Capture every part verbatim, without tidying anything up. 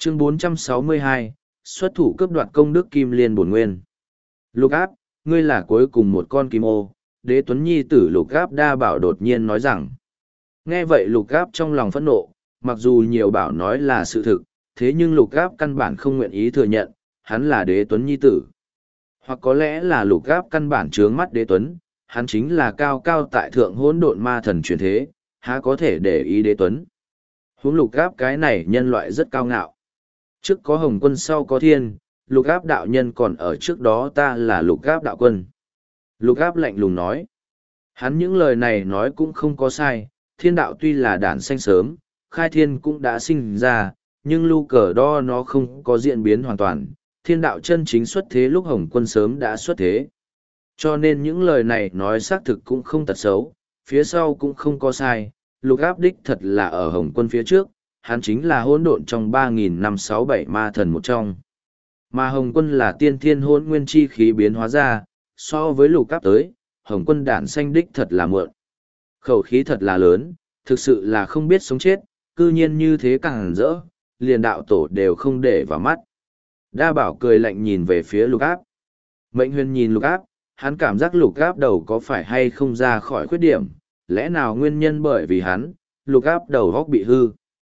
Chương bốn trăm sáu mươi hai, xuất thủ cướp đoạt công đức kim liên bổn nguyên. Lục áp, ngươi là cuối cùng một con kim ô, đế tuấn nhi tử lục áp đa bảo đột nhiên nói rằng. Nghe vậy lục áp trong lòng phẫn nộ, mặc dù nhiều bảo nói là sự thực, thế nhưng lục áp căn bản không nguyện ý thừa nhận, hắn là đế tuấn nhi tử. Hoặc có lẽ là lục áp căn bản trướng mắt đế tuấn, hắn chính là cao cao tại thượng hỗn độn ma thần truyền thế, há có thể để ý đế tuấn. Huống lục áp cái này nhân loại rất cao ngạo. Trước có hồng quân sau có thiên, lục áp đạo nhân còn ở trước đó ta là lục áp đạo quân. Lục áp lạnh lùng nói. Hắn những lời này nói cũng không có sai, thiên đạo tuy là đản sanh sớm, khai thiên cũng đã sinh ra, nhưng lưu cờ đo nó không có diễn biến hoàn toàn, thiên đạo chân chính xuất thế lúc hồng quân sớm đã xuất thế. Cho nên những lời này nói xác thực cũng không tật xấu, phía sau cũng không có sai, lục áp đích thật là ở hồng quân phía trước, hắn chính là hỗn độn trong ba nghìn năm sáu bảy ma thần một trong. Mà hồng quân là tiên thiên hỗn nguyên chi khí biến hóa ra, so với lục áp tới, hồng quân đản sanh đích thật là mượn. Khẩu khí thật là lớn, thực sự là không biết sống chết, cư nhiên như thế càng rỡ, liền đạo tổ đều không để vào mắt. Đa bảo cười lạnh nhìn về phía lục áp. Mệnh huyền nhìn lục áp, hắn cảm giác lục áp đầu có phải hay không ra khỏi khuyết điểm, lẽ nào nguyên nhân bởi vì hắn, lục áp đầu góc bị hư.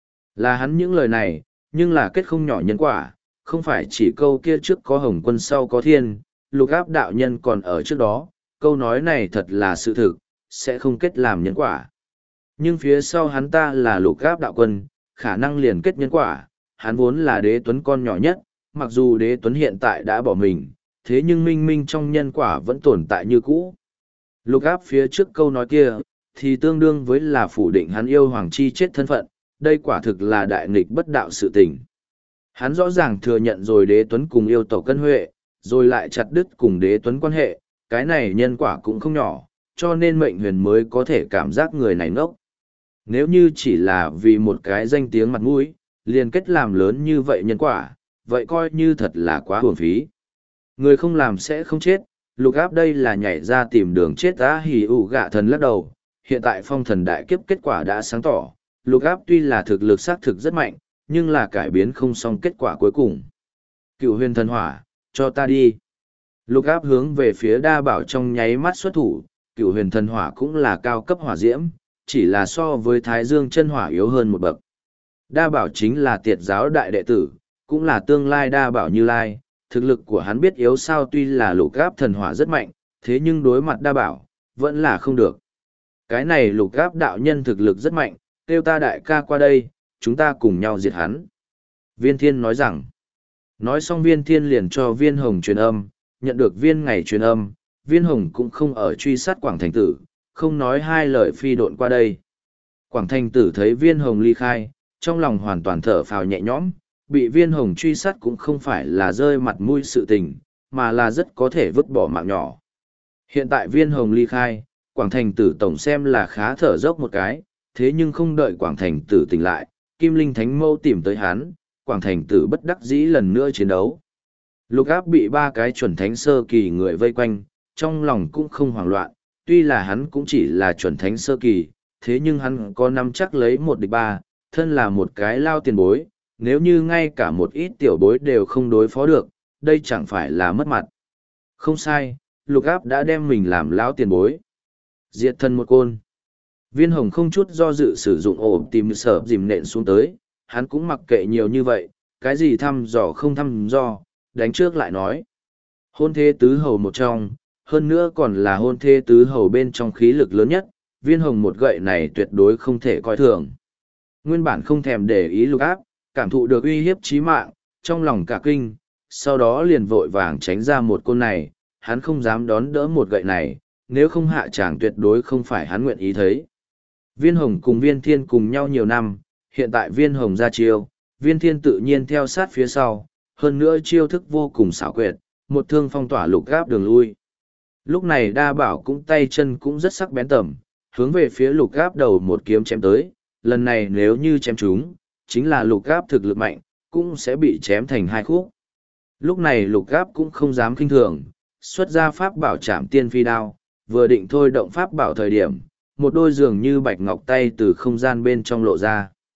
Là hắn những lời này, nhưng là kết không nhỏ nhân quả, không phải chỉ câu kia trước có hồng quân sau có thiên, lục áp đạo nhân còn ở trước đó, câu nói này thật là sự thực, sẽ không kết làm nhân quả. Nhưng phía sau hắn ta là lục áp đạo quân, khả năng liền kết nhân quả, hắn vốn là đế tuấn con nhỏ nhất, mặc dù đế tuấn hiện tại đã bỏ mình, thế nhưng minh minh trong nhân quả vẫn tồn tại như cũ. Lục áp phía trước câu nói kia, thì tương đương với là phủ định hắn yêu hoàng chi chết thân phận, đây quả thực là đại nghịch bất đạo sự tình. Hắn rõ ràng thừa nhận rồi đế tuấn cùng yêu tộc cân huệ, rồi lại chặt đứt cùng đế tuấn quan hệ, cái này nhân quả cũng không nhỏ, cho nên mệnh huyền mới có thể cảm giác người này ngốc. Nếu như chỉ là vì một cái danh tiếng mặt mũi, liền kết làm lớn như vậy nhân quả, vậy coi như thật là quá hưởng phí. Người không làm sẽ không chết, lục áp đây là nhảy ra tìm đường chết á hì ủ gạ thần lắc đầu. Hiện tại phong thần đại kiếp kết quả đã sáng tỏ, lục áp tuy là thực lực xác thực rất mạnh, nhưng là cải biến không xong kết quả cuối cùng. Cựu huyền thần hỏa, cho ta đi. Lục áp hướng về phía đa bảo trong nháy mắt xuất thủ, cựu huyền thần hỏa cũng là cao cấp hỏa diễm, chỉ là so với thái dương chân hỏa yếu hơn một bậc. Đa bảo chính là tiệt giáo đại đệ tử, cũng là tương lai đa bảo như lai, thực lực của hắn biết yếu sao tuy là lục áp thần hỏa rất mạnh, thế nhưng đối mặt đa bảo, vẫn là không được. Cái này lục áp đạo nhân thực lực rất mạnh, kêu ta đại ca qua đây, chúng ta cùng nhau diệt hắn. Viên thiên nói rằng, nói xong viên thiên liền cho viên hồng truyền âm, nhận được viên ngày truyền âm, viên hồng cũng không ở truy sát Quảng Thành Tử, không nói hai lời phi độn qua đây. Quảng Thành Tử thấy viên hồng ly khai, trong lòng hoàn toàn thở phào nhẹ nhõm, bị viên hồng truy sát cũng không phải là rơi mặt mũi sự tình, mà là rất có thể vứt bỏ mạng nhỏ. Hiện tại viên hồng ly khai, Quảng Thành Tử tổng xem là khá thở dốc một cái, thế nhưng không đợi Quảng Thành Tử tỉnh lại, Kim Linh Thánh Mâu tìm tới hắn, Quảng Thành Tử bất đắc dĩ lần nữa chiến đấu. Lục áp bị ba cái chuẩn thánh sơ kỳ người vây quanh, trong lòng cũng không hoảng loạn, tuy là hắn cũng chỉ là chuẩn thánh sơ kỳ, thế nhưng hắn có nắm chắc lấy một địch ba, thân là một cái lao tiền bối, nếu như ngay cả một ít tiểu bối đều không đối phó được, đây chẳng phải là mất mặt. Không sai, lục áp đã đem mình làm lão tiền bối. Diệt thân một côn. Viên hồng không chút do dự sử dụng ổ tìm sở dìm nện xuống tới, hắn cũng mặc kệ nhiều như vậy, cái gì thăm dò không thăm dò, đánh trước lại nói. Hôn thế tứ hầu một trong, hơn nữa còn là hôn thế tứ hầu bên trong khí lực lớn nhất, viên hồng một gậy này tuyệt đối không thể coi thường. Nguyên bản không thèm để ý lục áp, cảm thụ được uy hiếp chí mạng, trong lòng cả kinh, sau đó liền vội vàng tránh ra một côn này, hắn không dám đón đỡ một gậy này, nếu không hạ tràng tuyệt đối không phải hắn nguyện ý thấy. Viên hồng cùng viên thiên cùng nhau nhiều năm, hiện tại viên hồng ra chiêu, viên thiên tự nhiên theo sát phía sau, hơn nữa chiêu thức vô cùng xảo quyệt, một thương phong tỏa lục áp đường lui. Lúc này đa bảo cũng tay chân cũng rất sắc bén tầm, hướng về phía lục áp đầu một kiếm chém tới, lần này nếu như chém chúng, chính là lục áp thực lực mạnh, cũng sẽ bị chém thành hai khúc. Lúc này lục áp cũng không dám kinh thường, xuất ra pháp bảo trảm tiên phi đao, vừa định thôi động pháp bảo thời điểm, một đôi giường như bạch ngọc tay từ không gian bên trong lộ ra.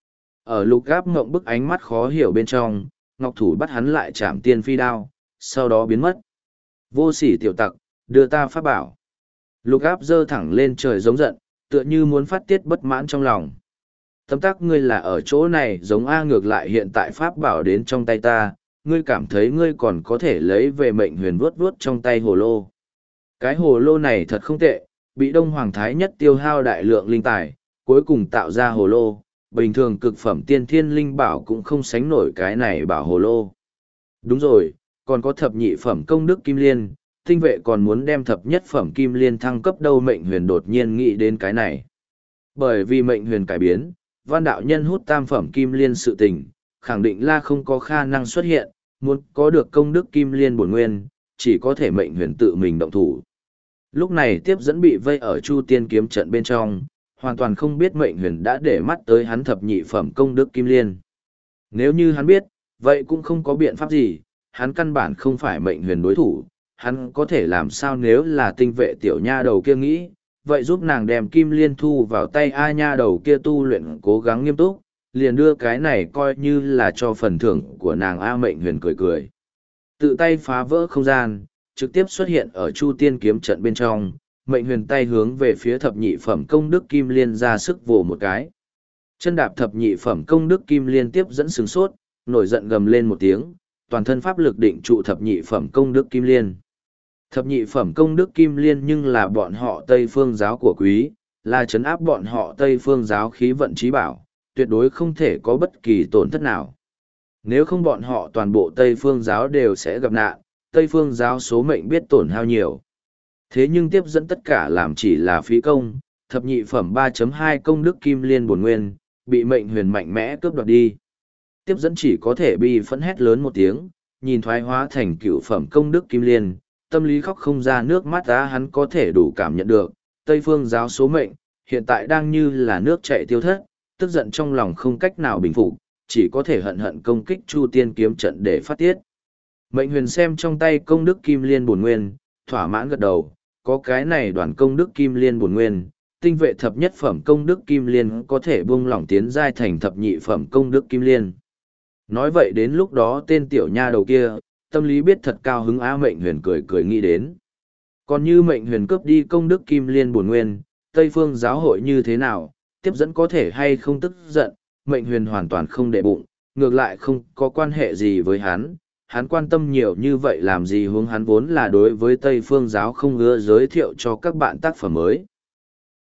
Ở lục gáp ngộng bức ánh mắt khó hiểu bên trong, ngọc thủ bắt hắn lại chạm tiên phi đao, sau đó biến mất. Vô sỉ tiểu tặc, đưa ta pháp bảo. Lục áp giơ thẳng lên trời giống giận, tựa như muốn phát tiết bất mãn trong lòng. Tấm tắc ngươi là ở chỗ này giống A ngược lại hiện tại pháp bảo đến trong tay ta, ngươi cảm thấy ngươi còn có thể lấy về mệnh huyền vuốt vuốt trong tay hồ lô. Cái hồ lô này thật không tệ, bị Đông Hoàng Thái Nhất tiêu hao đại lượng linh tài, cuối cùng tạo ra hồ lô, bình thường cực phẩm tiên thiên linh bảo cũng không sánh nổi cái này bảo hồ lô. Đúng rồi, còn có thập nhị phẩm công đức kim liên, tinh vệ còn muốn đem thập nhất phẩm kim liên thăng cấp đâu mệnh huyền đột nhiên nghĩ đến cái này. Bởi vì mệnh huyền cải biến, văn đạo nhân hút tam phẩm kim liên sự tình, khẳng định là không có khả năng xuất hiện, muốn có được công đức kim liên bổn nguyên, chỉ có thể mệnh huyền tự mình động thủ. Lúc này tiếp dẫn bị vây ở Chu Tiên kiếm trận bên trong, hoàn toàn không biết mệnh huyền đã để mắt tới hắn thập nhị phẩm công đức kim liên. Nếu như hắn biết, vậy cũng không có biện pháp gì, hắn căn bản không phải mệnh huyền đối thủ, hắn có thể làm sao nếu là tinh vệ tiểu nha đầu kia nghĩ, vậy giúp nàng đem kim liên thu vào tay A nha đầu kia tu luyện cố gắng nghiêm túc, liền đưa cái này coi như là cho phần thưởng của nàng A mệnh huyền cười cười. Tự tay phá vỡ không gian, trực tiếp xuất hiện ở Chu Tiên kiếm trận bên trong, mệnh huyền tay hướng về phía thập nhị phẩm công đức kim liên ra sức vồ một cái. Chân đạp thập nhị phẩm công đức kim liên tiếp dẫn sừng sốt, nổi giận gầm lên một tiếng, toàn thân pháp lực định trụ thập nhị phẩm công đức kim liên. Thập nhị phẩm công đức kim liên nhưng là bọn họ Tây Phương giáo của quý, là trấn áp bọn họ Tây Phương giáo khí vận trí bảo, tuyệt đối không thể có bất kỳ tổn thất nào. Nếu không bọn họ toàn bộ Tây Phương giáo đều sẽ gặp nạn, Tây Phương giáo số mệnh biết tổn hao nhiều. Thế nhưng tiếp dẫn tất cả làm chỉ là phí công, thập nhị phẩm ba chấm hai công đức kim liên bổn nguyên, bị mệnh huyền mạnh mẽ cướp đoạt đi. Tiếp dẫn chỉ có thể bi phẫn hét lớn một tiếng, nhìn thoái hóa thành cựu phẩm công đức kim liên, tâm lý khóc không ra nước mắt ra hắn có thể đủ cảm nhận được, Tây Phương giáo số mệnh, hiện tại đang như là nước chảy tiêu thất, tức giận trong lòng không cách nào bình phục, chỉ có thể hận hận công kích Chu Tiên kiếm trận để phát tiết. Mệnh huyền xem trong tay công đức kim liên bổn nguyên, thỏa mãn gật đầu, có cái này đoàn công đức kim liên bổn nguyên, tinh vệ thập nhất phẩm công đức kim liên có thể buông lỏng tiến giai thành thập nhị phẩm công đức kim liên. Nói vậy đến lúc đó tên tiểu nha đầu kia, tâm lý biết thật cao hứng á mệnh huyền cười cười nghĩ đến. Còn như mệnh huyền cướp đi công đức kim liên bổn nguyên, Tây Phương giáo hội như thế nào, tiếp dẫn có thể hay không tức giận, mệnh huyền hoàn toàn không để bụng, ngược lại không có quan hệ gì với hắn. Hắn quan tâm nhiều như vậy làm gì hướng hắn vốn là đối với Tây Phương giáo không ưa giới thiệu cho các bạn tác phẩm mới.